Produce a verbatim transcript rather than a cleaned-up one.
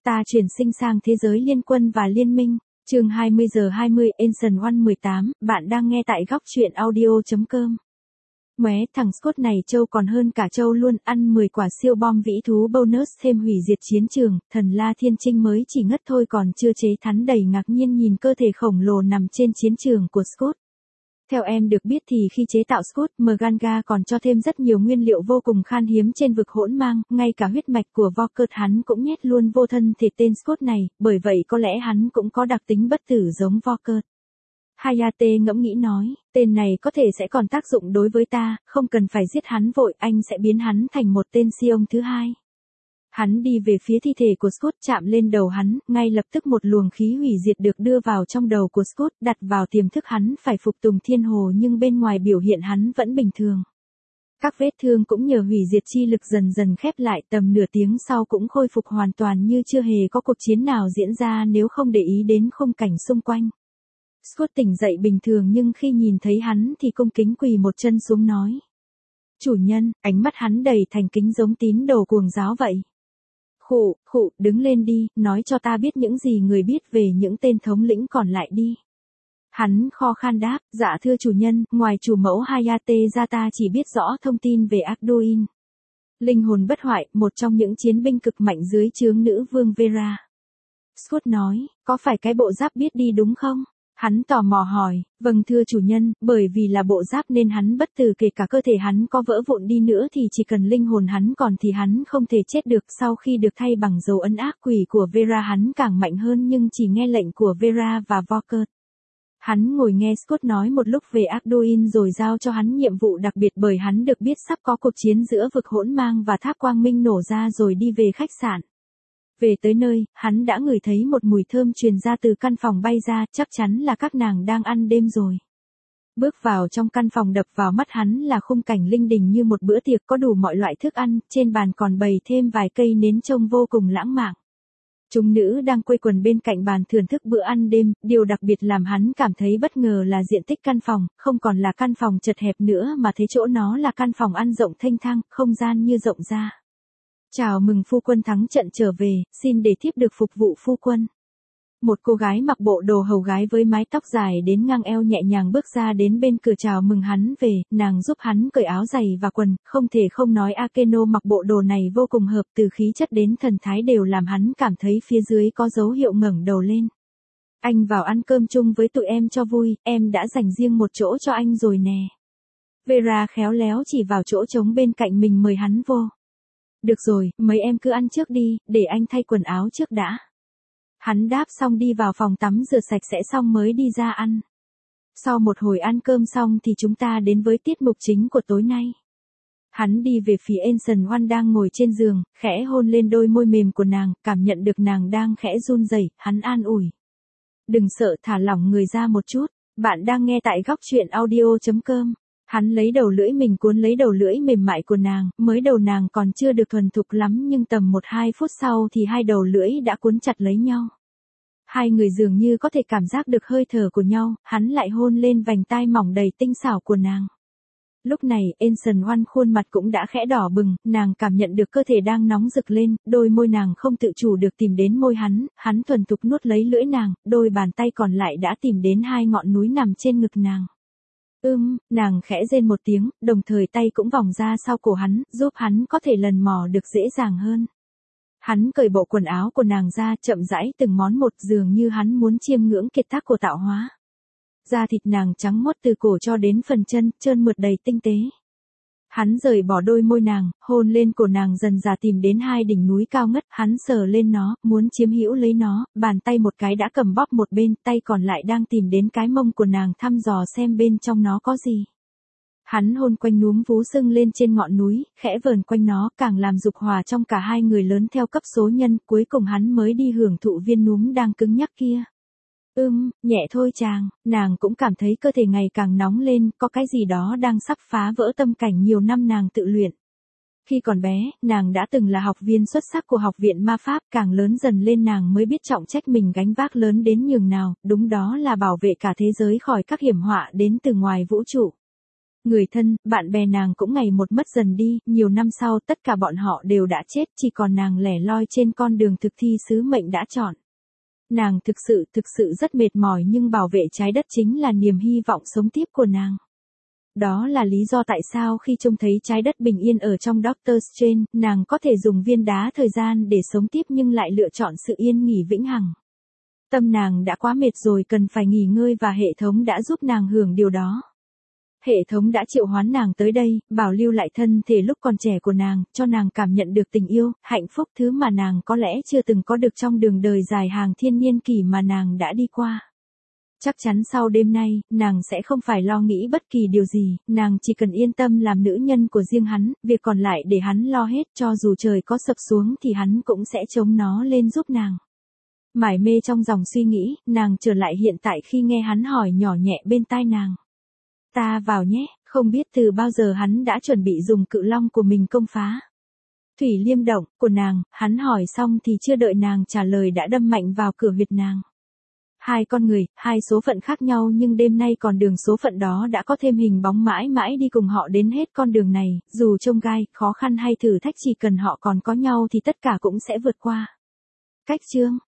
Ta chuyển sinh sang thế giới liên quân và liên minh. Chương hai mươi giờ hai mươi Ancient One mười tám, bạn đang nghe tại góc truyện audio.com. Mé thằng Scott này trâu còn hơn cả trâu luôn, ăn mười quả siêu bom vĩ thú bonus thêm hủy diệt chiến trường, thần La Thiên Trinh mới chỉ ngất thôi còn chưa chế thắn đầy ngạc nhiên nhìn cơ thể khổng lồ nằm trên chiến trường của Scott. Theo em được biết thì khi chế tạo Scott, Mganga còn cho thêm rất nhiều nguyên liệu vô cùng khan hiếm trên vực hỗn mang, ngay cả huyết mạch của Volkert hắn cũng nhét luôn vô thân thể tên Scott này, bởi vậy có lẽ hắn cũng có đặc tính bất tử giống Volkert. Hayate ngẫm nghĩ nói, tên này có thể sẽ còn tác dụng đối với ta, không cần phải giết hắn vội, anh sẽ biến hắn thành một tên Sion thứ hai. Hắn đi về phía thi thể của Scott chạm lên đầu hắn, ngay lập tức một luồng khí hủy diệt được đưa vào trong đầu của Scott, đặt vào tiềm thức hắn phải phục tùng thiên hồ nhưng bên ngoài biểu hiện hắn vẫn bình thường. Các vết thương cũng nhờ hủy diệt chi lực dần dần khép lại, tầm nửa tiếng sau cũng khôi phục hoàn toàn như chưa hề có cuộc chiến nào diễn ra nếu không để ý đến khung cảnh xung quanh. Scott tỉnh dậy bình thường nhưng khi nhìn thấy hắn thì cung kính quỳ một chân xuống nói. Chủ nhân, ánh mắt hắn đầy thành kính giống tín đồ cuồng giáo vậy. Khụ, khụ, đứng lên đi, nói cho ta biết những gì người biết về những tên thống lĩnh còn lại đi. Hắn kho khan đáp, dạ thưa chủ nhân, ngoài chủ mẫu Hayate ra ta chỉ biết rõ thông tin về Arduin. Linh hồn bất hoại, một trong những chiến binh cực mạnh dưới trướng nữ vương Vera. Scott nói, có phải cái bộ giáp biết đi đúng không? Hắn tò mò hỏi, vâng thưa chủ nhân, bởi vì là bộ giáp nên hắn bất tử kể cả cơ thể hắn có vỡ vụn đi nữa thì chỉ cần linh hồn hắn còn thì hắn không thể chết được. Sau khi được thay bằng dấu ấn ác quỷ của Vera hắn càng mạnh hơn nhưng chỉ nghe lệnh của Vera và Volkert. Hắn ngồi nghe Scott nói một lúc về Arduin rồi giao cho hắn nhiệm vụ đặc biệt bởi hắn được biết sắp có cuộc chiến giữa vực hỗn mang và tháp quang minh nổ ra rồi đi về khách sạn. Về tới nơi, hắn đã ngửi thấy một mùi thơm truyền ra từ căn phòng bay ra, chắc chắn là các nàng đang ăn đêm rồi. Bước vào trong căn phòng đập vào mắt hắn là khung cảnh linh đình như một bữa tiệc có đủ mọi loại thức ăn, trên bàn còn bày thêm vài cây nến trông vô cùng lãng mạn. Chúng nữ đang quây quần bên cạnh bàn thưởng thức bữa ăn đêm, điều đặc biệt làm hắn cảm thấy bất ngờ là diện tích căn phòng, không còn là căn phòng chật hẹp nữa mà thế chỗ nó là căn phòng ăn rộng thênh thang, không gian như rộng ra. Chào mừng phu quân thắng trận trở về, xin để thiếp được phục vụ phu quân. Một cô gái mặc bộ đồ hầu gái với mái tóc dài đến ngang eo nhẹ nhàng bước ra đến bên cửa chào mừng hắn về, nàng giúp hắn cởi áo giày và quần, không thể không nói Akeno mặc bộ đồ này vô cùng hợp từ khí chất đến thần thái đều làm hắn cảm thấy phía dưới có dấu hiệu ngẩng đầu lên. Anh vào ăn cơm chung với tụi em cho vui, em đã dành riêng một chỗ cho anh rồi nè. Vera khéo léo chỉ vào chỗ trống bên cạnh mình mời hắn vô. Được rồi, mấy em cứ ăn trước đi, để anh thay quần áo trước đã. Hắn đáp xong đi vào phòng tắm rửa sạch sẽ xong mới đi ra ăn. Sau một hồi ăn cơm xong thì chúng ta đến với tiết mục chính của tối nay. Hắn đi về phía Ancient One đang ngồi trên giường, khẽ hôn lên đôi môi mềm của nàng, cảm nhận được nàng đang khẽ run rẩy, hắn an ủi. Đừng sợ, thả lỏng người ra một chút, bạn đang nghe tại góc truyện audio.com. Hắn lấy đầu lưỡi mình cuốn lấy đầu lưỡi mềm mại của nàng, mới đầu nàng còn chưa được thuần thục lắm nhưng tầm một hai phút sau thì hai đầu lưỡi đã cuốn chặt lấy nhau. Hai người dường như có thể cảm giác được hơi thở của nhau, hắn lại hôn lên vành tai mỏng đầy tinh xảo của nàng. Lúc này, Ancient One khuôn mặt cũng đã khẽ đỏ bừng, nàng cảm nhận được cơ thể đang nóng rực lên, đôi môi nàng không tự chủ được tìm đến môi hắn, hắn thuần thục nuốt lấy lưỡi nàng, đôi bàn tay còn lại đã tìm đến hai ngọn núi nằm trên ngực nàng. Ưm, nàng khẽ rên một tiếng, đồng thời tay cũng vòng ra sau cổ hắn, giúp hắn có thể lần mò được dễ dàng hơn. Hắn cởi bộ quần áo của nàng ra, chậm rãi từng món một dường như hắn muốn chiêm ngưỡng kiệt tác của tạo hóa. Da thịt nàng trắng muốt từ cổ cho đến phần chân, trơn mượt đầy tinh tế. Hắn rời bỏ đôi môi nàng, hôn lên cổ nàng dần dà tìm đến hai đỉnh núi cao ngất, hắn sờ lên nó, muốn chiếm hữu lấy nó, bàn tay một cái đã cầm bóp một bên, tay còn lại đang tìm đến cái mông của nàng thăm dò xem bên trong nó có gì. Hắn hôn quanh núm vú sưng lên trên ngọn núi, khẽ vờn quanh nó, càng làm dục hòa trong cả hai người lớn theo cấp số nhân, cuối cùng hắn mới đi hưởng thụ viên núm đang cứng nhắc kia. Ưm, nhẹ thôi chàng, nàng cũng cảm thấy cơ thể ngày càng nóng lên, có cái gì đó đang sắp phá vỡ tâm cảnh nhiều năm nàng tự luyện. Khi còn bé, nàng đã từng là học viên xuất sắc của học viện ma pháp, càng lớn dần lên nàng mới biết trọng trách mình gánh vác lớn đến nhường nào, đúng đó là bảo vệ cả thế giới khỏi các hiểm họa đến từ ngoài vũ trụ. Người thân, bạn bè nàng cũng ngày một mất dần đi, nhiều năm sau tất cả bọn họ đều đã chết, chỉ còn nàng lẻ loi trên con đường thực thi sứ mệnh đã chọn. Nàng thực sự, thực sự rất mệt mỏi nhưng bảo vệ trái đất chính là niềm hy vọng sống tiếp của nàng. Đó là lý do tại sao khi trông thấy trái đất bình yên ở trong Doctor Strange, nàng có thể dùng viên đá thời gian để sống tiếp nhưng lại lựa chọn sự yên nghỉ vĩnh hằng. Tâm nàng đã quá mệt rồi, cần phải nghỉ ngơi và hệ thống đã giúp nàng hưởng điều đó. Hệ thống đã triệu hoán nàng tới đây, bảo lưu lại thân thể lúc còn trẻ của nàng, cho nàng cảm nhận được tình yêu, hạnh phúc, thứ mà nàng có lẽ chưa từng có được trong đường đời dài hàng thiên niên kỷ mà nàng đã đi qua. Chắc chắn sau đêm nay, nàng sẽ không phải lo nghĩ bất kỳ điều gì, nàng chỉ cần yên tâm làm nữ nhân của riêng hắn, việc còn lại để hắn lo hết, cho dù trời có sập xuống thì hắn cũng sẽ chống nó lên giúp nàng. Mải mê trong dòng suy nghĩ, nàng trở lại hiện tại khi nghe hắn hỏi nhỏ nhẹ bên tai nàng. Ta vào nhé, không biết từ bao giờ hắn đã chuẩn bị dùng cự long của mình công phá. Thủy liêm động, của nàng, hắn hỏi xong thì chưa đợi nàng trả lời đã đâm mạnh vào cửa huyệt nàng. Hai con người, hai số phận khác nhau nhưng đêm nay còn đường số phận đó đã có thêm hình bóng mãi mãi đi cùng họ đến hết con đường này, dù chông gai, khó khăn hay thử thách chỉ cần họ còn có nhau thì tất cả cũng sẽ vượt qua. Cách chương